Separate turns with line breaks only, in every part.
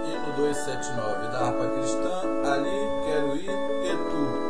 Hino 279 da harpa cristã, ali quero ir e tu.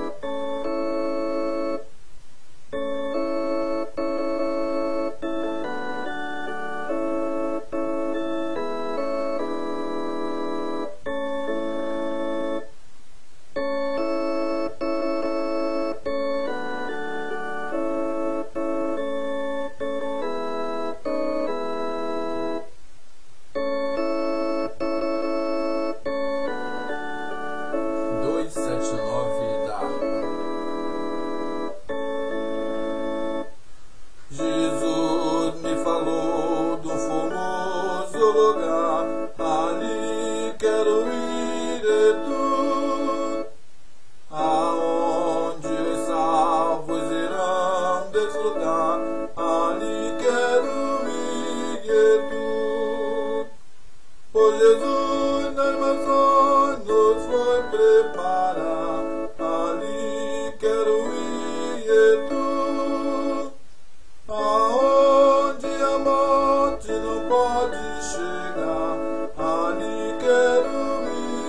Jesus me falou do formoso lugar, ali quero ir e tu, aonde os salvos irão desfrutar, ali quero ir e tu. Pois Jesus nas mansões nos foi preparar, ali quero ir e tu, aonde a morte não pode chegar, ali quero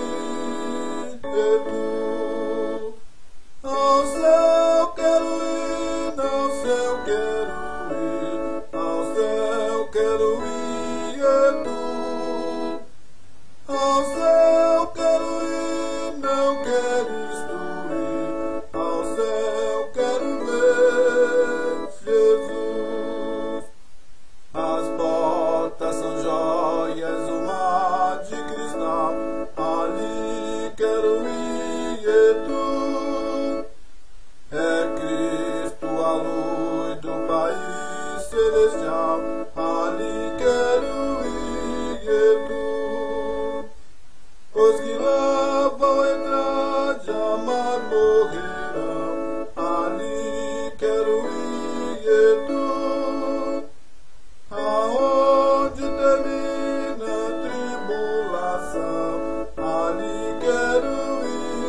ir e tu. Ao céu quero ir, ao céu quero ir, ao céu quero ir e tu. Ao céu quero ir, não quero instruir, ao céu quero ver Jesus. As portas são joias, o mar de cristal, ali quero ir e tu. É Cristo a luz do país celestial, ali quero ir e tu. Os que lá vão entrar jamais morrerão, ali quero ir e tu. Aonde termina a tribulação, ali quero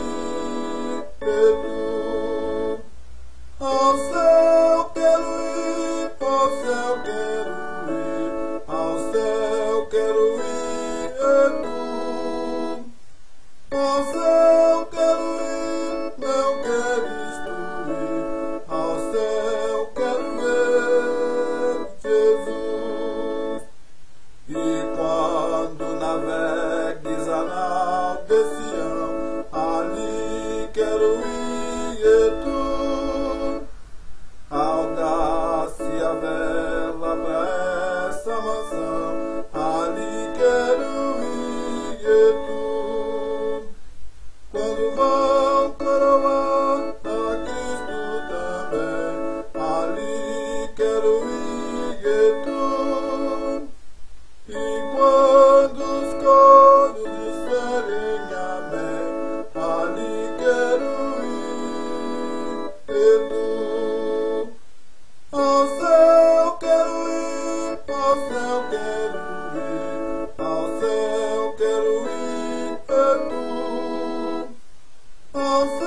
ir e tu. Ao céu quero ir, ao céu quero ir, ao céu quero ir e tu. Ao céu quero ir, não quero instruir, ao céu quero ver Jesus. E quando navegues a nau de Sião, ali quero ir e tu. Audácia, vela pra essa mansão, ali quero ir e tu. Quando vão coroar a Cristo também, ali quero ir e tu. E quando os coros disserem amém, ali quero ir e tu. Ao céu quero ir, ao céu quero ir, ao céu quero ir e tu. Ao céu